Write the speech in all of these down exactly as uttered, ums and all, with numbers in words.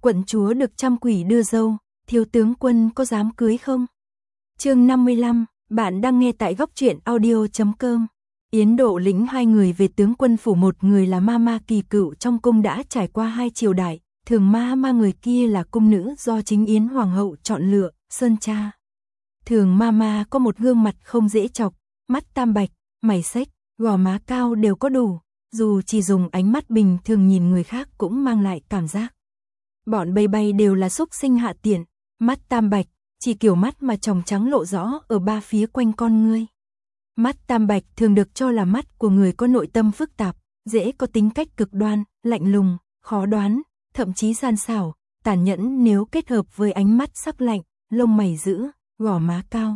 Quận chúa được trăm quỷ đưa dâu, thiếu tướng quân có dám cưới không? Chương năm mươi lăm, bạn đang nghe tại góc truyện audio chấm com. Yến Độ lĩnh hai người về tướng quân phủ, một người là ma ma kỳ cựu trong cung đã trải qua hai triều đại, Thường ma ma người kia là cung nữ do chính Yến Hoàng hậu chọn lựa, Sơn Cha. Thường ma ma có một gương mặt không dễ chọc, mắt tam bạch, mày xếch, gò má cao đều có đủ, dù chỉ dùng ánh mắt bình thường nhìn người khác cũng mang lại cảm giác. Bọn bay bay đều là xúc sinh hạ tiện, mắt tam bạch, chỉ kiểu mắt mà tròng trắng lộ rõ ở ba phía quanh con ngươi. Mắt tam bạch thường được cho là mắt của người có nội tâm phức tạp, dễ có tính cách cực đoan, lạnh lùng, khó đoán, thậm chí gian xảo, tàn nhẫn nếu kết hợp với ánh mắt sắc lạnh, lông mày dữ, gò má cao.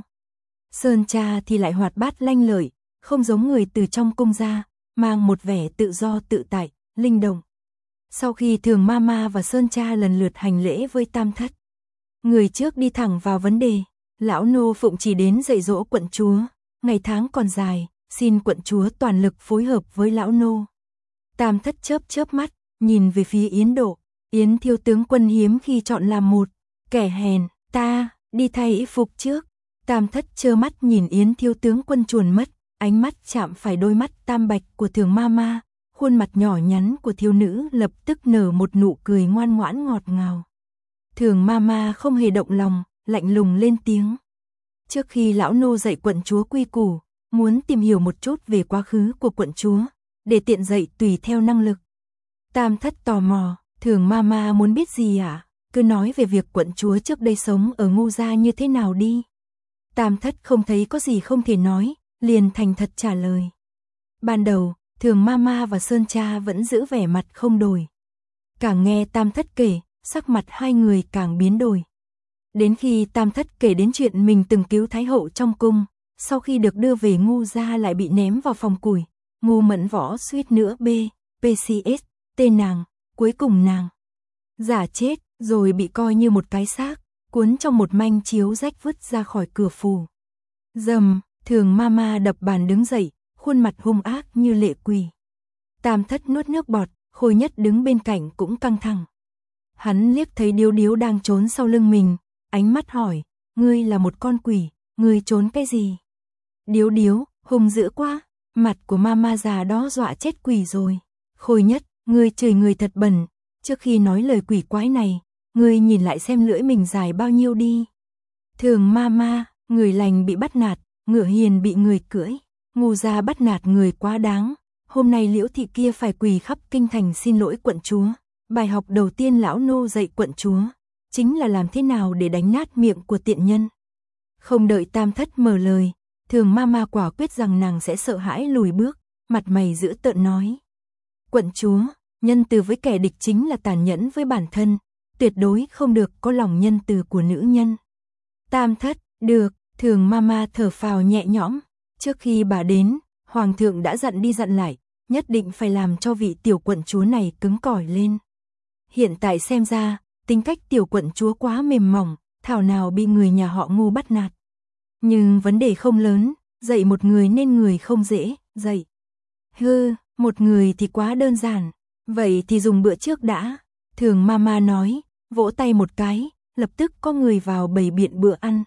Sơn Cha thì lại hoạt bát lanh lợi, không giống người từ trong cung ra, mang một vẻ tự do tự tại, linh động. Sau khi Thường ma ma và Sơn Cha lần lượt hành lễ với tam thất, người trước đi thẳng vào vấn đề, lão nô phụng chỉ đến dạy dỗ quận chúa, ngày tháng còn dài, xin quận chúa toàn lực phối hợp với lão nô. Tam thất chớp chớp mắt, nhìn về phía Yến Độ, Yến thiếu tướng quân hiếm khi chọn làm một kẻ hèn, ta đi thay y phục trước. Tam thất trơ mắt nhìn Yến thiếu tướng quân chuồn mất, ánh mắt chạm phải đôi mắt tam bạch của Thường ma ma, khuôn mặt nhỏ nhắn của thiếu nữ lập tức nở một nụ cười ngoan ngoãn ngọt ngào. Thường ma ma không hề động lòng, lạnh lùng lên tiếng. Trước khi lão nô dạy quận chúa quy củ, muốn tìm hiểu một chút về quá khứ của quận chúa, để tiện dạy tùy theo năng lực. Tam thất tò mò, Thường ma ma muốn biết gì ạ? À? Cứ nói về việc quận chúa trước đây sống ở Ngô gia như thế nào đi. Tam thất không thấy có gì không thể nói, liền thành thật trả lời. Ban đầu, Thường ma ma và Sơn Cha vẫn giữ vẻ mặt không đổi. Càng nghe tam thất kể, sắc mặt hai người càng biến đổi. Đến khi tam thất kể đến chuyện mình từng cứu Thái hậu trong cung, sau khi được đưa về Ngô gia lại bị ném vào phòng củi, Ngô Mẫn Võ suýt nữa B, pê xê ét, tên nàng, cuối cùng nàng giả chết, rồi bị coi như một cái xác, cuốn trong một manh chiếu rách vứt ra khỏi cửa phủ. Dầm, Thường ma ma đập bàn đứng dậy, khuôn mặt hung ác như lệ quỷ. Tam thất nuốt nước bọt, Khôi Nhất đứng bên cạnh cũng căng thẳng. Hắn liếc thấy Điếu Điếu đang trốn sau lưng mình, ánh mắt hỏi, ngươi là một con quỷ, ngươi trốn cái gì? Điếu Điếu, hung dữ quá, mặt của ma ma già đó dọa chết quỷ rồi. Khôi Nhất, ngươi chửi người thật bẩn, trước khi nói lời quỷ quái này, ngươi nhìn lại xem lưỡi mình dài bao nhiêu đi. Thường ma ma, người lành bị bắt nạt, ngựa hiền bị người cưỡi, ngu gia bắt nạt người quá đáng. Hôm nay Liễu thị kia phải quỳ khắp kinh thành xin lỗi quận chúa. Bài học đầu tiên lão nô dạy quận chúa, chính là làm thế nào để đánh nát miệng của tiện nhân. Không đợi tam thất mở lời, Thường ma ma quả quyết rằng nàng sẽ sợ hãi lùi bước, mặt mày dữ tợn nói. Quận chúa, nhân từ với kẻ địch chính là tàn nhẫn với bản thân, tuyệt đối không được có lòng nhân từ của nữ nhân. Tam thất, được, Thường ma ma thở phào nhẹ nhõm, trước khi bà đến, hoàng thượng đã dặn đi dặn lại, nhất định phải làm cho vị tiểu quận chúa này cứng cỏi lên. Hiện tại xem ra, tính cách tiểu quận chúa quá mềm mỏng, thảo nào bị người nhà họ Ngô bắt nạt. Nhưng vấn đề không lớn, dạy một người nên người không dễ, dạy. Hư, một người thì quá đơn giản, vậy thì dùng bữa trước đã. Thường ma ma nói, vỗ tay một cái, lập tức có người vào bày biện bữa ăn.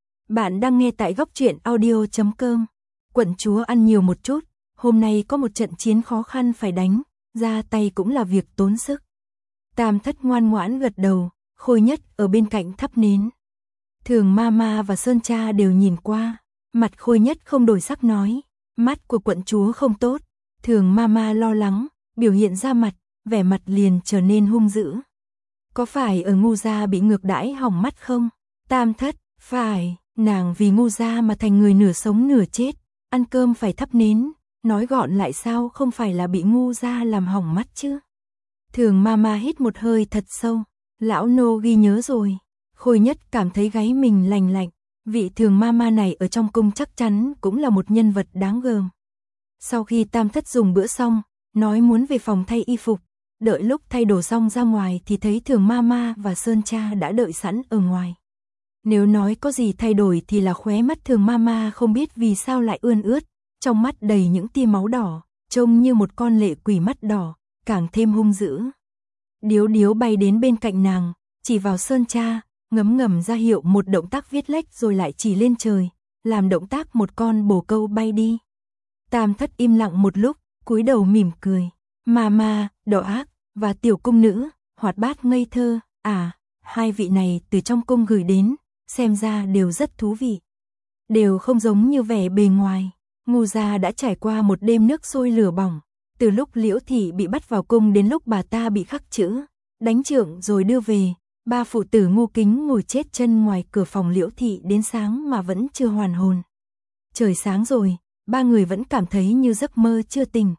Bạn đang nghe tại góc truyện audio chấm com. Quận chúa ăn nhiều một chút, hôm nay có một trận chiến khó khăn phải đánh, ra tay cũng là việc tốn sức. Tam thất ngoan ngoãn gật đầu, Khôi Nhất ở bên cạnh thắp nến. Thường ma ma và Sơn Cha đều nhìn qua, mặt Khôi Nhất không đổi sắc nói, mắt của quận chúa không tốt. Thường ma ma lo lắng, biểu hiện ra mặt, vẻ mặt liền trở nên hung dữ. Có phải ở Ngô gia bị ngược đãi hỏng mắt không? Tam thất, phải, nàng vì Ngô gia mà thành người nửa sống nửa chết, ăn cơm phải thắp nến, nói gọn lại sao không phải là bị Ngô gia làm hỏng mắt chứ? Thường ma ma hít một hơi thật sâu, lão nô ghi nhớ rồi. Khôi Nhất cảm thấy gáy mình lành lạnh, vị Thường ma ma này ở trong cung chắc chắn cũng là một nhân vật đáng gờm. Sau khi tam thất dùng bữa xong, nói muốn về phòng thay y phục, đợi lúc thay đồ xong ra ngoài thì thấy Thường ma ma và Sơn Cha đã đợi sẵn ở ngoài. Nếu nói có gì thay đổi thì là khóe mắt Thường ma ma không biết vì sao lại ươn ướt, trong mắt đầy những tia máu đỏ, trông như một con lệ quỷ mắt đỏ, càng thêm hung dữ. Điếu điếu bay đến bên cạnh nàng, chỉ vào sơn tra, ngấm ngầm ra hiệu một động tác viết lách rồi lại chỉ lên trời, làm động tác một con bồ câu bay đi. Tam thất im lặng một lúc, cúi đầu mỉm cười. Mama, Đỏ Ác và tiểu cung nữ, hoạt bát ngây thơ, à, hai vị này từ trong cung gửi đến, xem ra đều rất thú vị. Đều không giống như vẻ bề ngoài. Ngu gia đã trải qua một đêm nước sôi lửa bỏng, từ lúc Liễu thị bị bắt vào cung đến lúc bà ta bị khắc chữ, đánh trượng rồi đưa về, ba phụ tử Ngu Kính ngồi chết chân ngoài cửa phòng Liễu thị đến sáng mà vẫn chưa hoàn hồn. Trời sáng rồi, ba người vẫn cảm thấy như giấc mơ chưa tỉnh.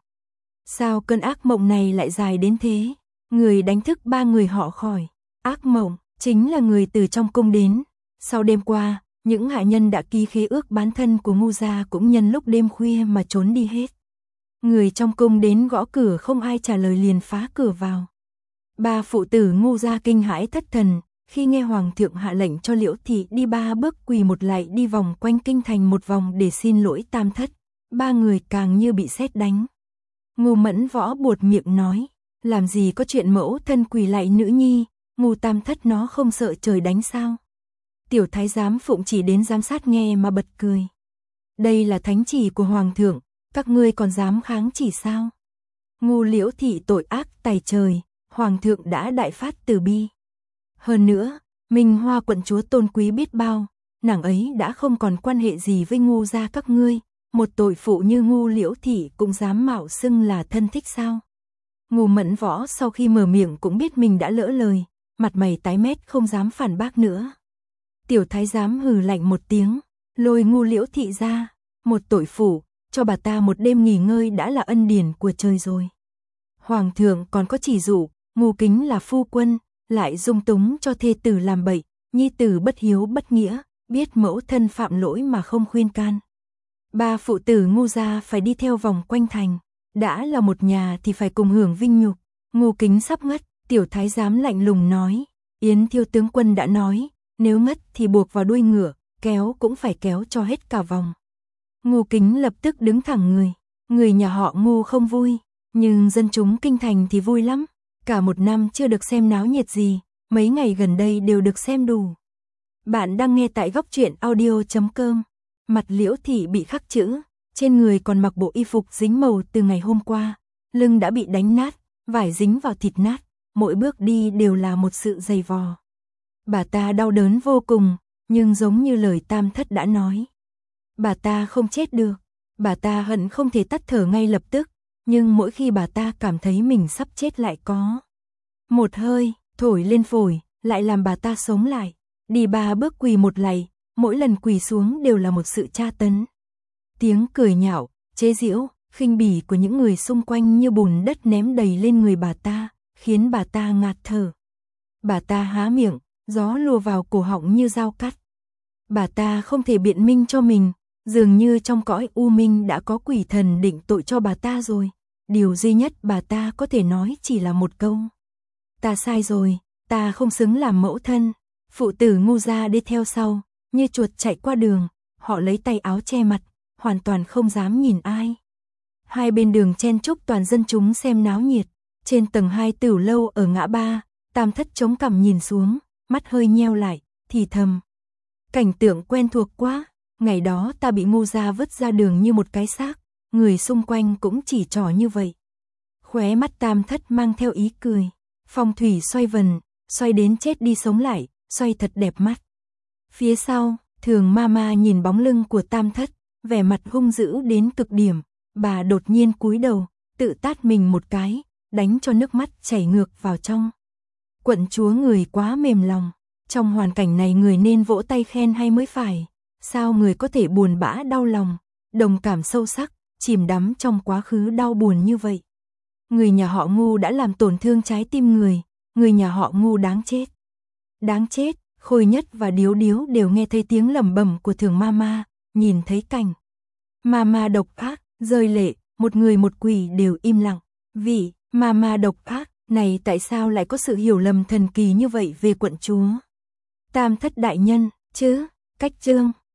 Sao cơn ác mộng này lại dài đến thế? Người đánh thức ba người họ khỏi ác mộng chính là người từ trong cung đến. Sau đêm qua, những hạ nhân đã ký khế ước bán thân của Ngu gia cũng nhân lúc đêm khuya mà trốn đi hết. Người trong cung đến gõ cửa không ai trả lời liền phá cửa vào. Ba phụ tử Ngu gia kinh hãi thất thần, khi nghe hoàng thượng hạ lệnh cho Liễu thị đi ba bước quỳ một lạy đi vòng quanh kinh thành một vòng để xin lỗi Tam thất, ba người càng như bị sét đánh. Ngu Mẫn Võ buột miệng nói, làm gì có chuyện mẫu thân quỳ lạy nữ nhi, Ngu Tam thất nó không sợ trời đánh sao? Tiểu thái giám phụng chỉ đến giám sát nghe mà bật cười. Đây là thánh chỉ của hoàng thượng, các ngươi còn dám kháng chỉ sao? Ngu Liễu thị tội ác tày trời, hoàng thượng đã đại phát từ bi. Hơn nữa, Minh Hoa quận chúa tôn quý biết bao, nàng ấy đã không còn quan hệ gì với Ngu gia các ngươi, một tội phụ như Ngu Liễu thị cũng dám mạo xưng là thân thích sao? Ngu Mẫn Võ sau khi mở miệng cũng biết mình đã lỡ lời, mặt mày tái mét không dám phản bác nữa. Tiểu thái giám hừ lạnh một tiếng, lôi Ngu Liễu thị ra, một tội phụ, cho bà ta một đêm nghỉ ngơi đã là ân điển của trời rồi. Hoàng thượng còn có chỉ dụ, Ngu Kính là phu quân, lại dung túng cho thê tử làm bậy, nhi tử bất hiếu bất nghĩa, biết mẫu thân phạm lỗi mà không khuyên can. Ba phụ tử Ngu gia phải đi theo vòng quanh thành, đã là một nhà thì phải cùng hưởng vinh nhục. Ngu Kính sắp ngất, tiểu thái giám lạnh lùng nói, Yến Thiêu tướng quân đã nói, nếu ngất thì buộc vào đuôi ngựa, kéo cũng phải kéo cho hết cả vòng. Ngu Kính lập tức đứng thẳng người, người nhà họ Ngu không vui, nhưng dân chúng kinh thành thì vui lắm, cả một năm chưa được xem náo nhiệt gì, mấy ngày gần đây đều được xem đủ. Bạn đang nghe tại góc truyện audio chấm com. Mặt Liễu thị bị khắc chữ, trên người còn mặc bộ y phục dính màu từ ngày hôm qua, lưng đã bị đánh nát, vải dính vào thịt nát, mỗi bước đi đều là một sự dày vò. Bà ta đau đớn vô cùng, nhưng giống như lời Tam thất đã nói, bà ta không chết được, bà ta hận không thể tắt thở ngay lập tức, nhưng mỗi khi bà ta cảm thấy mình sắp chết lại có một hơi thổi lên phổi, lại làm bà ta sống lại, đi ba bước quỳ một lạy, mỗi lần quỳ xuống đều là một sự tra tấn. Tiếng cười nhạo, chế giễu, khinh bỉ của những người xung quanh như bùn đất ném đầy lên người bà ta, khiến bà ta ngạt thở. Bà ta há miệng, gió lùa vào cổ họng như dao cắt. Bà ta không thể biện minh cho mình, dường như trong cõi u minh đã có quỷ thần định tội cho bà ta rồi. Điều duy nhất bà ta có thể nói chỉ là một câu. Ta sai rồi, ta không xứng làm mẫu thân. Phụ tử Ngu gia đi theo sau, như chuột chạy qua đường, họ lấy tay áo che mặt, hoàn toàn không dám nhìn ai. Hai bên đường chen chúc toàn dân chúng xem náo nhiệt, trên tầng hai tửu lâu ở ngã ba, Tam thất chống cằm nhìn xuống, mắt hơi nheo lại, thì thầm. Cảnh tượng quen thuộc quá, ngày đó ta bị Ngu gia vứt ra đường như một cái xác, người xung quanh cũng chỉ trỏ như vậy. Khóe mắt Tam thất mang theo ý cười, phong thủy xoay vần, xoay đến chết đi sống lại, xoay thật đẹp mắt. Phía sau, Thường Mama nhìn bóng lưng của Tam thất, vẻ mặt hung dữ đến cực điểm, bà đột nhiên cúi đầu, tự tát mình một cái, đánh cho nước mắt chảy ngược vào trong. Quận chúa người quá mềm lòng, trong hoàn cảnh này người nên vỗ tay khen hay mới phải, sao người có thể buồn bã đau lòng, đồng cảm sâu sắc, chìm đắm trong quá khứ đau buồn như vậy. Người nhà họ Ngu đã làm tổn thương trái tim người, người nhà họ Ngu đáng chết. Đáng chết, Khôi Nhất và Điếu Điếu đều nghe thấy tiếng lẩm bẩm của Thường Mama, nhìn thấy cảnh Mama độc ác, rơi lệ, một người một quỷ đều im lặng. Vì Mama độc ác này tại sao lại có sự hiểu lầm thần kỳ như vậy về quận chúa? Tam thất đại nhân, chứ, cách chương.